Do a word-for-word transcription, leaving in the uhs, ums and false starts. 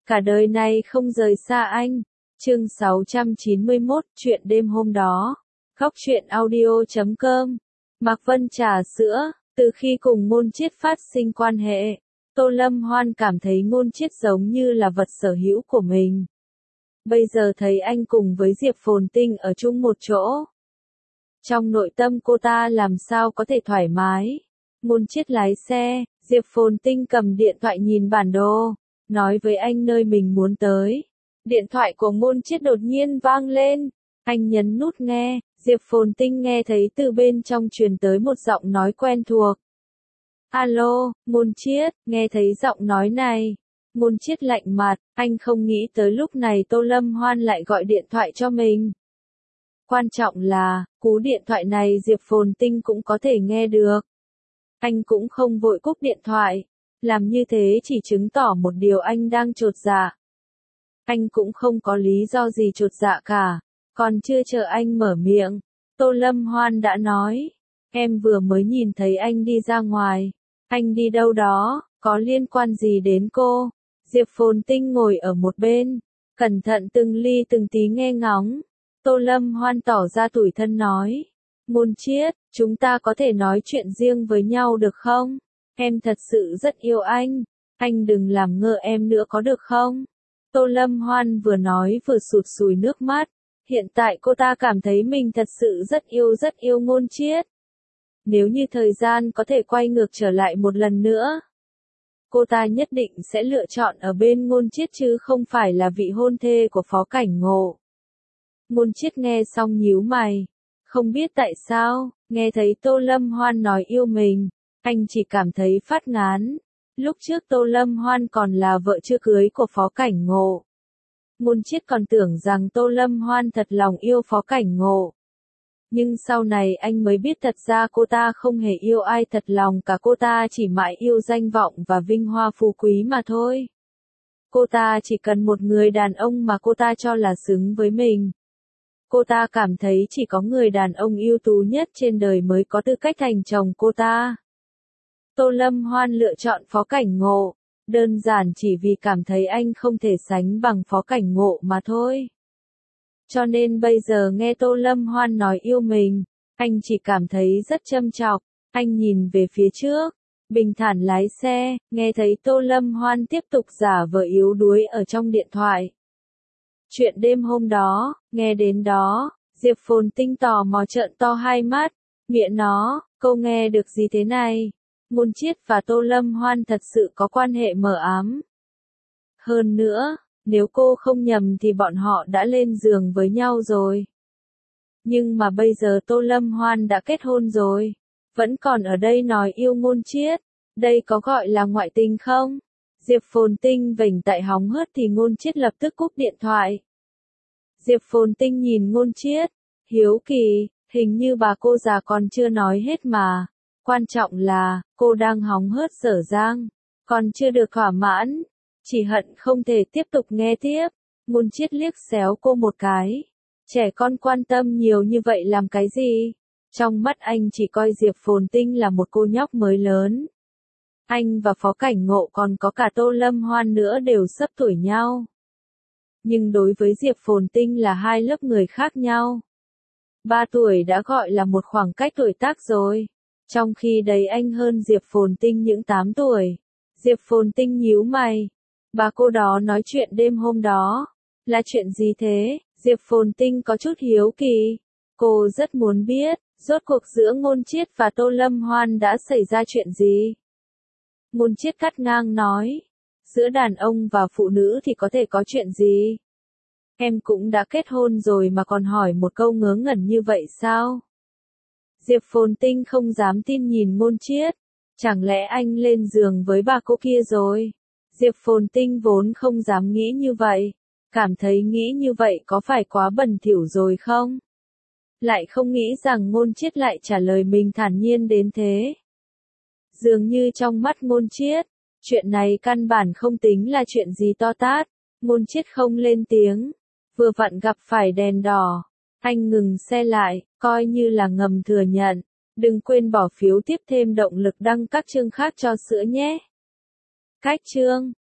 cả đời này không rời xa anh. Chương sáu trăm chín mươi mốt, chuyện đêm hôm đó. Góc truyện audio chấm com. Mạc Vân trà sữa, từ khi cùng Ngôn Chiết phát sinh quan hệ, Tô Lâm Hoan cảm thấy Ngôn Chiết giống như là vật sở hữu của mình. Bây giờ thấy anh cùng với Diệp Phồn Tinh ở chung một chỗ, trong nội tâm cô ta làm sao có thể thoải mái. Ngôn Chiết lái xe, Diệp Phồn Tinh cầm điện thoại nhìn bản đồ, nói với anh nơi mình muốn tới. Điện thoại của Ngôn Chiết đột nhiên vang lên, anh nhấn nút nghe, Diệp Phồn Tinh nghe thấy từ bên trong truyền tới một giọng nói quen thuộc. Alo, Ngôn Chiết, nghe thấy giọng nói này. Ngôn Chiết lạnh mặt, anh không nghĩ tới lúc này Tô Lâm Hoan lại gọi điện thoại cho mình. Quan trọng là, cú điện thoại này Diệp Phồn Tinh cũng có thể nghe được. Anh cũng không vội cúp điện thoại, làm như thế chỉ chứng tỏ một điều anh đang chột dạ. Anh cũng không có lý do gì chột dạ cả, còn chưa chờ anh mở miệng, Tô Lâm Hoan đã nói, em vừa mới nhìn thấy anh đi ra ngoài, anh đi đâu đó, có liên quan gì đến cô? Diệp Phồn Tinh ngồi ở một bên, cẩn thận từng ly từng tí nghe ngóng. Tô Lâm Hoan tỏ ra tủi thân nói, Ngôn Chiết, chúng ta có thể nói chuyện riêng với nhau được không? Em thật sự rất yêu anh, anh đừng làm ngơ em nữa có được không? Tô Lâm Hoan vừa nói vừa sụt sùi nước mắt, hiện tại cô ta cảm thấy mình thật sự rất yêu rất yêu Ngôn Chiết. Nếu như thời gian có thể quay ngược trở lại một lần nữa, cô ta nhất định sẽ lựa chọn ở bên Ngôn Chiết chứ không phải là vị hôn thê của Phó Cảnh Ngộ. Ngôn Chiết nghe xong nhíu mày, không biết tại sao, nghe thấy Tô Lâm Hoan nói yêu mình, anh chỉ cảm thấy phát ngán. Lúc trước Tô Lâm Hoan còn là vợ chưa cưới của Phó Cảnh Ngộ. Ngôn Chiết còn tưởng rằng Tô Lâm Hoan thật lòng yêu Phó Cảnh Ngộ. Nhưng sau này anh mới biết thật ra cô ta không hề yêu ai thật lòng cả, cô ta chỉ mãi yêu danh vọng và vinh hoa phú quý mà thôi. Cô ta chỉ cần một người đàn ông mà cô ta cho là xứng với mình. Cô ta cảm thấy chỉ có người đàn ông ưu tú nhất trên đời mới có tư cách thành chồng cô ta. Tô Lâm Hoan lựa chọn Phó Cảnh Ngộ, đơn giản chỉ vì cảm thấy anh không thể sánh bằng Phó Cảnh Ngộ mà thôi. Cho nên bây giờ nghe Tô Lâm Hoan nói yêu mình, anh chỉ cảm thấy rất châm chọc, anh nhìn về phía trước, bình thản lái xe, nghe thấy Tô Lâm Hoan tiếp tục giả vờ yếu đuối ở trong điện thoại. Chuyện đêm hôm đó, nghe đến đó, Diệp Phồn Tinh tò mò trợn to hai mắt, mẹ nó, câu nghe được gì thế này? Ngôn Chiết và Tô Lâm Hoan thật sự có quan hệ mờ ám. Hơn nữa, nếu cô không nhầm thì bọn họ đã lên giường với nhau rồi. Nhưng mà bây giờ Tô Lâm Hoan đã kết hôn rồi, vẫn còn ở đây nói yêu Ngôn Chiết, đây có gọi là ngoại tình không? Diệp Phồn Tinh vểnh tại hóng hớt thì Ngôn Chiết lập tức cúp điện thoại. Diệp Phồn Tinh nhìn Ngôn Chiết, hiếu kỳ, hình như bà cô già còn chưa nói hết mà. Quan trọng là, cô đang hóng hớt dở dang, còn chưa được thỏa mãn, chỉ hận không thể tiếp tục nghe tiếp. Ngôn Chiết liếc xéo cô một cái. Trẻ con quan tâm nhiều như vậy làm cái gì? Trong mắt anh chỉ coi Diệp Phồn Tinh là một cô nhóc mới lớn. Anh và Phó Cảnh Ngộ còn có cả Tô Lâm Hoan nữa đều xấp tuổi nhau. Nhưng đối với Diệp Phồn Tinh là hai lớp người khác nhau. Ba tuổi đã gọi là một khoảng cách tuổi tác rồi. Trong khi đấy anh hơn Diệp Phồn Tinh những tám tuổi. Diệp Phồn Tinh nhíu mày. Bà cô đó nói chuyện đêm hôm đó. Là chuyện gì thế? Diệp Phồn Tinh có chút hiếu kỳ. Cô rất muốn biết, rốt cuộc giữa Ngôn Chiết và Tô Lâm Hoan đã xảy ra chuyện gì? Ngôn Chiết cắt ngang nói. Giữa đàn ông và phụ nữ thì có thể có chuyện gì? Em cũng đã kết hôn rồi mà còn hỏi một câu ngớ ngẩn như vậy sao? Diệp Phồn Tinh không dám tin nhìn Ngôn Chiết. Chẳng lẽ anh lên giường với bà cô kia rồi? Diệp Phồn Tinh vốn không dám nghĩ như vậy. Cảm thấy nghĩ như vậy có phải quá bẩn thỉu rồi không? Lại không nghĩ rằng Ngôn Chiết lại trả lời mình thản nhiên đến thế. Dường như trong mắt Ngôn Chiết, chuyện này căn bản không tính là chuyện gì to tát. Ngôn Chiết không lên tiếng. Vừa vặn gặp phải đèn đỏ. Anh ngừng xe lại, coi như là ngầm thừa nhận. Đừng quên bỏ phiếu tiếp thêm động lực đăng các chương khác cho sữa nhé. Cách chương